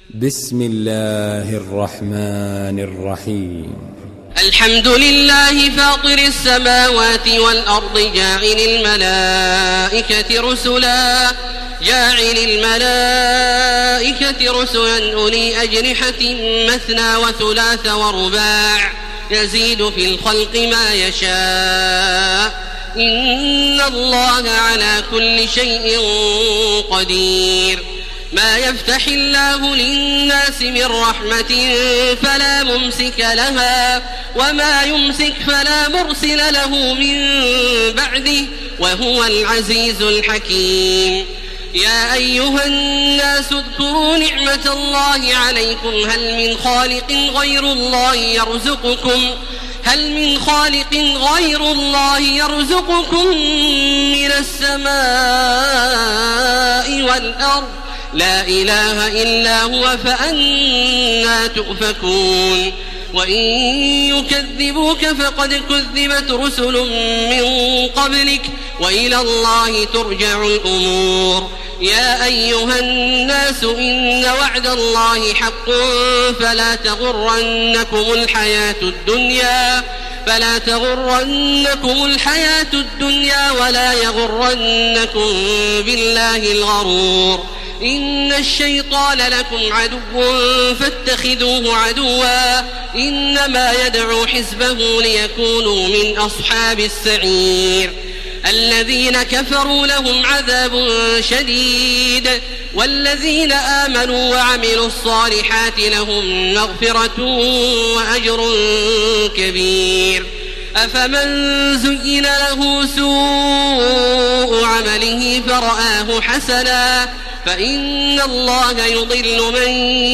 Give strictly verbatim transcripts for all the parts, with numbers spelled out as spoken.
بسم الله الرحمن الرحيم. الحمد لله فاطر السماوات والأرض جاعل الملائكة رسلا جاعل الملائكة رسلا أولي أجنحة مثنى وثلاث ورباع يزيد في الخلق ما يشاء إن الله على كل شيء قدير. ما يفتح الله للناس من رحمة فلا ممسك لها وما يمسك فلا مرسل له من بعده وهو العزيز الحكيم. يا أيها الناس اذكروا نعمة الله عليكم هل من خالق غير الله يرزقكم هل من خالق غير الله يرزقكم من السماء والأرض لا إله إلا هو فأنى تؤفكون. وإن يكذبوك فقد كذبت رسل من قبلك وإلى الله ترجع الأمور. يا أيها الناس إن وعد الله حق فلا تغرنكم الحياة الدنيا فلا تغرنكم الحياة الدنيا ولا يغرنكم بالله الغرور. إن الشيطان لكم عدو فاتخذوه عدوا إنما يدعو حزبه ليكونوا من أصحاب السعير. الذين كفروا لهم عذاب شديد والذين آمنوا وعملوا الصالحات لهم مغفرة وأجر كبير. أفمن زين له سوء عمله فرآه حسنا فإن الله يضل من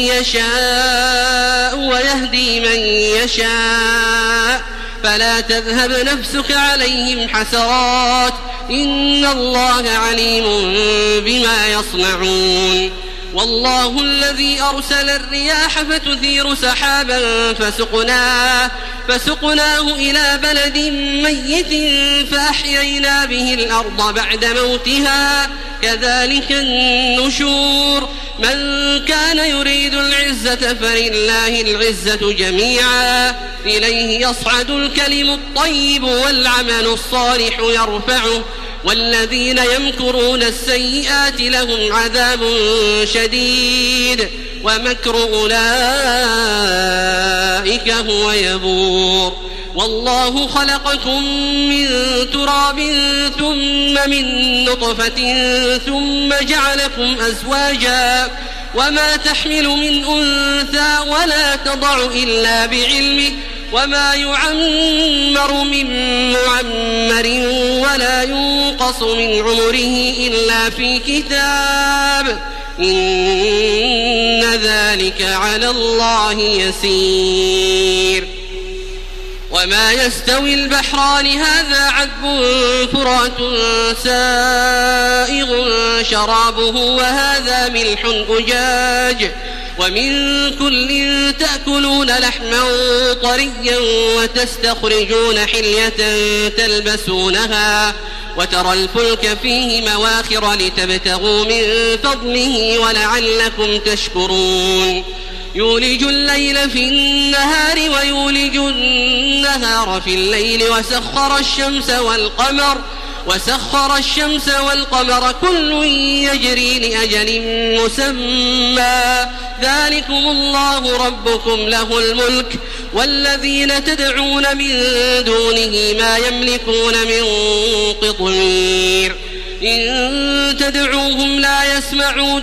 يشاء ويهدي من يشاء فلا تذهب نفسك عليهم حسرات إن الله عليم بما يصنعون. والله الذي أرسل الرياح فتثير سحابا فسقناه, فسقناه إلى بلد ميت فأحيينا به الأرض بعد موتها كذلك النشور. من كان يريد العزة فلله العزة جميعا إليه يصعد الكلم الطيب والعمل الصالح يرفعه والذين يمكرون السيئات لهم عذاب شديد ومكر أولئك هو يبور. والله خلقكم من تراب ثم من نطفة ثم جعلكم أزواجا وما تحمل من أنثى ولا تضع إلا بعلمه وما يعمر من معمر ولا ينقص من عمره إلا في كتاب إن ذلك على الله يسير. وما يستوي البحران هذا عذب فرات سائغ شرابه وهذا ملح أجاج ومن كل تأكلون لحما طريا وتستخرجون حلية تلبسونها وترى الفلك فيه مواخر لتبتغوا من فضله ولعلكم تشكرون. يولج الليل في النهار ويولج النهار في الليل وسخر الشمس والقمر وسخر الشمس والقمر كل يجري لأجل مسمى ذلكم الله ربكم له الملك والذين تدعون من دونه ما يملكون من قطمير. إن تدعوهم لا يسمعوا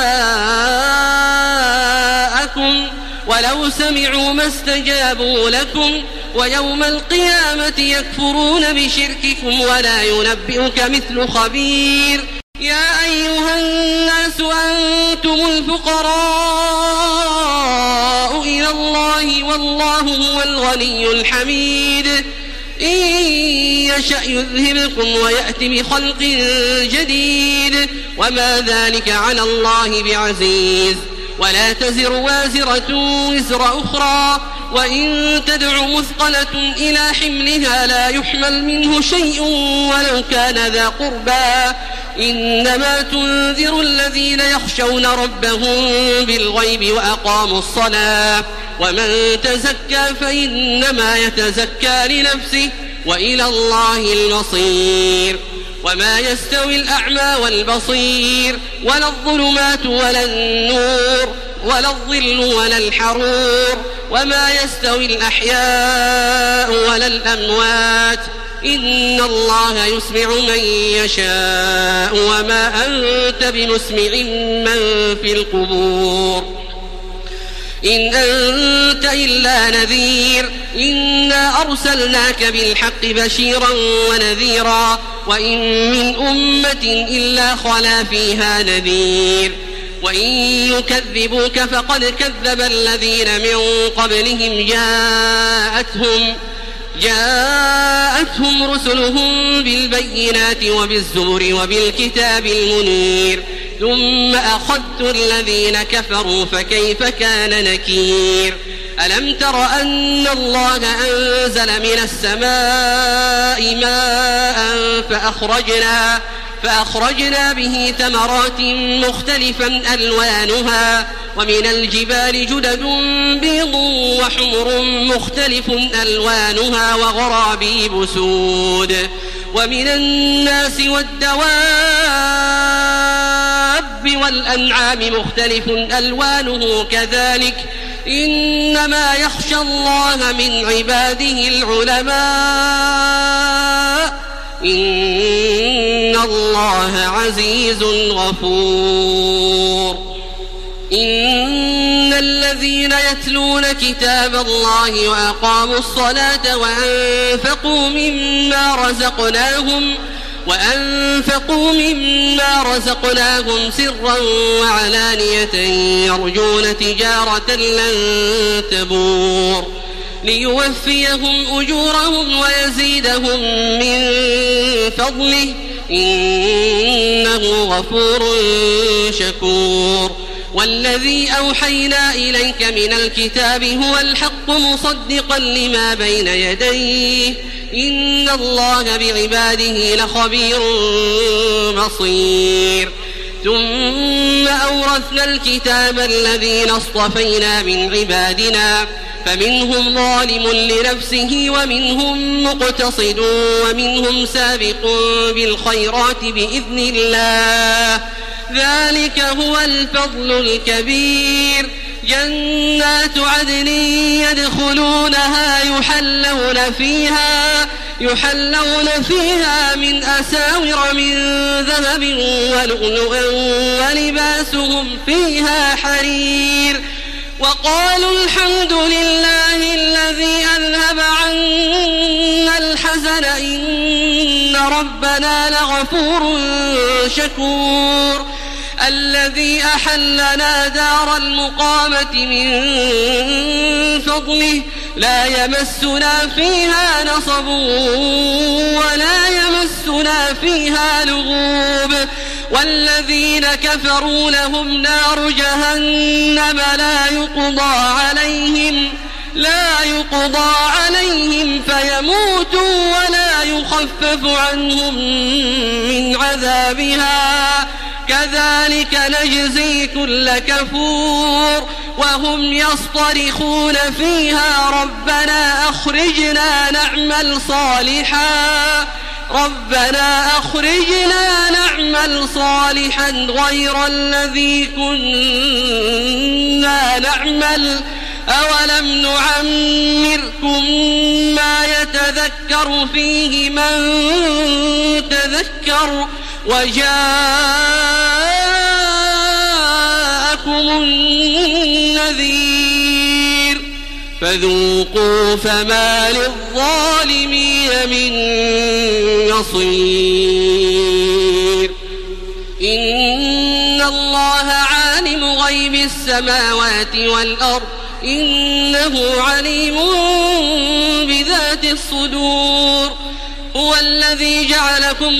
دعاءكم ولو سمعوا ما استجابوا لكم ويوم القيامة يكفرون بشرككم ولا ينبئك مثل خبير. يا أيها الناس أنتم الفقراء إلى الله والله هو الغني الحميد. إن يشأ يذهبكم ويأتي بخلق جديد وما ذلك على الله بعزيز. ولا تزر وازرة وزر أخرى وإن تدع مثقلة إلى حملها لا يحمل منه شيء ولو كان ذا قربى إنما تنذر الذين يخشون ربهم بالغيب وأقاموا الصلاة ومن تزكى فإنما يتزكى لنفسه وإلى الله المصير وما يستوي الأعمى والبصير ولا الظلمات ولا النور ولا الظل ولا الحرور وما يستوي الأحياء ولا الأموات إن الله يسمع من يشاء وما أنت بمسمع من في القبور إن أنت إلا نذير إنا أرسلناك بالحق بشيرا ونذيرا وإن من أمة إلا خلا فيها نذير وإن يكذبوك فقد كذب الذين من قبلهم جاءتهم جاءتهم رسلهم بالبينات وبالزبر وبالكتاب المنير ثم أخذت الذين كفروا فكيف كان نكير ألم تر أن الله أنزل من السماء ماء فأخرجنا فأخرجنا به ثمرات مختلفا ألوانها ومن الجبال جدد بيض وحمر مختلف ألوانها وغرابيب سود ومن الناس والدواب والأنعام مختلف ألوانه كذلك إنما يخشى الله من عباده العلماء إن الله عزيز غفور إن الذين يتلون كتاب الله وأقاموا الصلاة وأنفقوا مما رزقناهم وأنفقوا مما رزقناهم سرا وعلانية يرجون تجارة لن تبور ليوفيهم أجورهم ويزيدهم من فضله إنه غفور شكور والذي أوحينا إليك من الكتاب هو الحق مصدقا لما بين يديه إن الله بعباده لخبير بصير ثم أورثنا الكتاب الذين اصطفينا من عبادنا فمنهم ظالم لنفسه ومنهم مقتصد ومنهم سابق بالخيرات بإذن الله ذلك هو الفضل الكبير جنات عدن يدخلونها يحلون فيها يحلون فيها من أساور من ذهب ولؤلؤا ولباسهم فيها حرير وقالوا الحمد لله الذي أذهب عنا الحزن إن ربنا لغفور شكور الذي أحلنا دار المقامة من فضله لا يمسنا فيها نصب ولا يمسنا فيها لغوب والذين كفروا لهم نار جهنم لا يقضى عليهم لا يقضى عليهم فيموتوا ولا يخفف عنهم من عذابها كذلك نجزي كل كفور وهم يصطرخون فيها ربنا أخرجنا نعمل صالحا ربنا أخرجنا نعمل صالحا غير الذي كنا نعمل أولم نعمركم ما يتذكر فيه من تذكر وجاءكم النذير فذوقوا فما للظالمين من نصير إن الله عالم غيب السماوات والأرض إنه عليم بذات الصدور هو الذي جعلكم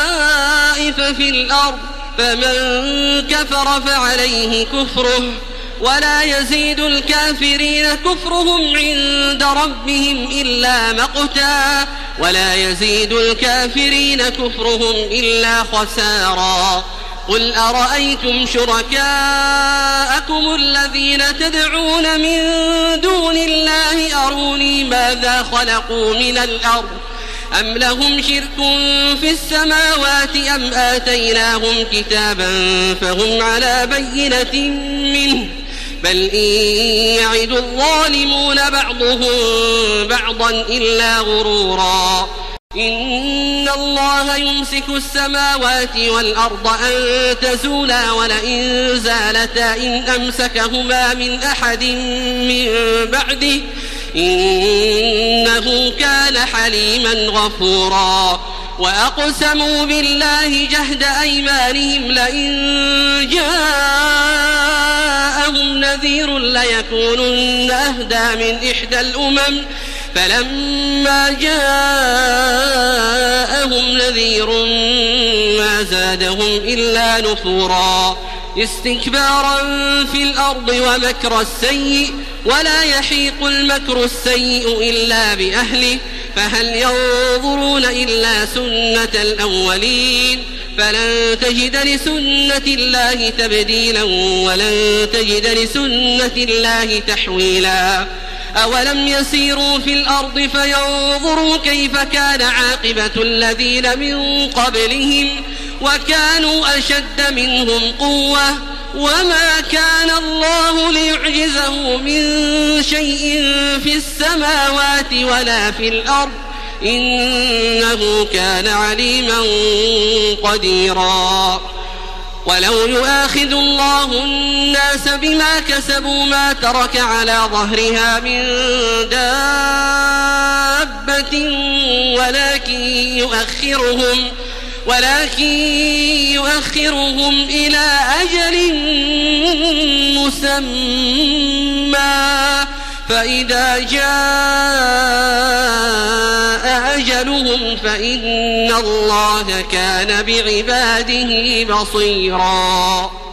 خلائف في الأرض فمن كفر فعليه كفره ولا يزيد الكافرين كفرهم عند ربهم إلا مقتا ولا يزيد الكافرين كفرهم إلا خسارا قل أرأيتم شركاءكم الذين تدعون من دون الله أروني ماذا خلقوا من الأرض أم لهم شرك في السماوات أم آتيناهم كتابا فهم على بينة منه بل إن يعد الظالمون بعضهم بعضا إلا غرورا إن الله يمسك السماوات والأرض أن تزولا ولئن زالتا إن أمسكهما من أحد من بعده إنه كان حليما غفورا وأقسموا بالله جهد أيمانهم لئن جاءهم نذير ليكونن أهدى من إحدى الأمم فلما جاءهم نذير ما زادهم إلا نفورا استكبارا في الأرض ومكر السيء ولا يحيق المكر السيء إلا بأهله فهل ينظرون إلا سنة الأولين فلن تجد لسنة الله تبديلا ولن تجد لسنة الله تحويلا أولم يسيروا في الأرض فينظروا كيف كان عاقبة الذين من قبلهم وكانوا أشد منهم قوة وما كان الله ليعجزه من شيء في السماوات ولا في الأرض إنه كان عليما قديرا ولو يؤاخذ الله الناس بما كسبوا ما ترك على ظهرها من دابة ولكن يؤخرهم ولكن يؤخرهم إلى أجل مسمى فإذا جاء أجلهم فإن الله كان بعباده بصيرا.